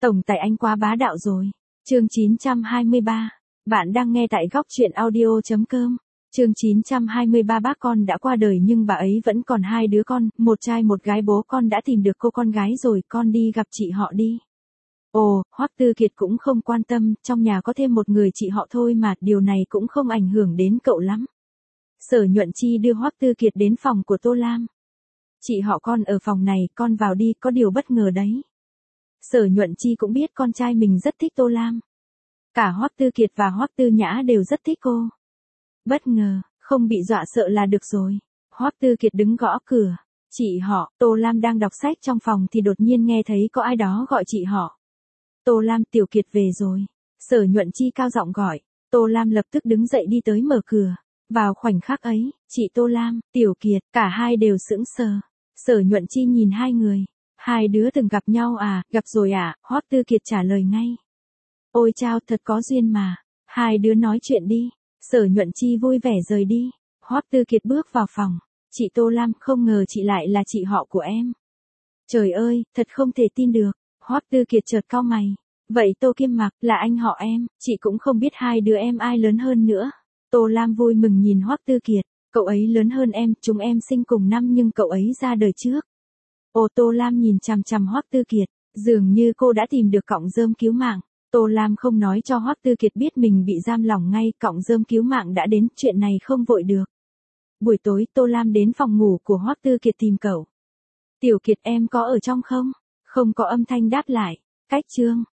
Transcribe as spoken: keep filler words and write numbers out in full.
Tổng tài anh quá bá đạo rồi. Chương chín trăm hai mươi ba. Bạn đang nghe tại góc truyện audio chấm com. Chương chín trăm hai mươi ba. Bác con đã qua đời nhưng bà ấy vẫn còn hai đứa con, một trai một gái. Bố con đã tìm được cô con gái rồi, con đi gặp chị họ đi. Ồ, Hoắc Tư Kiệt cũng không quan tâm, trong nhà có thêm một người chị họ thôi mà, điều này cũng không ảnh hưởng đến cậu lắm. Sở Nhuận Chi đưa Hoắc Tư Kiệt đến phòng của Tô Lam. Chị họ con ở phòng này, con vào đi, có điều bất ngờ đấy. Sở Nhuận Chi cũng biết con trai mình rất thích Tô Lam. Cả Hoắc Tư Kiệt và Hoắc Tư Nhã đều rất thích cô. Bất ngờ, không bị dọa sợ là được rồi. Hoắc Tư Kiệt đứng gõ cửa. Chị họ, Tô Lam đang đọc sách trong phòng thì đột nhiên nghe thấy có ai đó gọi chị họ. Tô Lam, Tiểu Kiệt về rồi. Sở Nhuận Chi cao giọng gọi. Tô Lam lập tức đứng dậy đi tới mở cửa. Vào khoảnh khắc ấy, chị Tô Lam, Tiểu Kiệt, cả hai đều sững sờ. Sở Nhuận Chi nhìn hai người. Hai đứa từng gặp nhau à, gặp rồi à, Hoắc Tư Kiệt trả lời ngay. Ôi chao, thật có duyên mà. Hai đứa nói chuyện đi. Sở Nhuận Chi vui vẻ rời đi. Hoắc Tư Kiệt bước vào phòng. Chị Tô Lam, không ngờ chị lại là chị họ của em. Trời ơi, thật không thể tin được. Hoắc Tư Kiệt chợt cau mày. Vậy Tô Kim Mặc là anh họ em, chị cũng không biết hai đứa em ai lớn hơn nữa. Tô Lam vui mừng nhìn Hoắc Tư Kiệt. Cậu ấy lớn hơn em, chúng em sinh cùng năm nhưng cậu ấy ra đời trước. Ô, Tô Lam nhìn chằm chằm Hoắc Tư Kiệt, dường như cô đã tìm được cọng rơm cứu mạng. Tô Lam không nói cho Hoắc Tư Kiệt biết mình bị giam lỏng ngay, cọng rơm cứu mạng đã đến, chuyện này không vội được. Buổi tối, Tô Lam đến phòng ngủ của Hoắc Tư Kiệt tìm cậu. Tiểu Kiệt, em có ở trong không? Không có âm thanh đáp lại. Cách chương.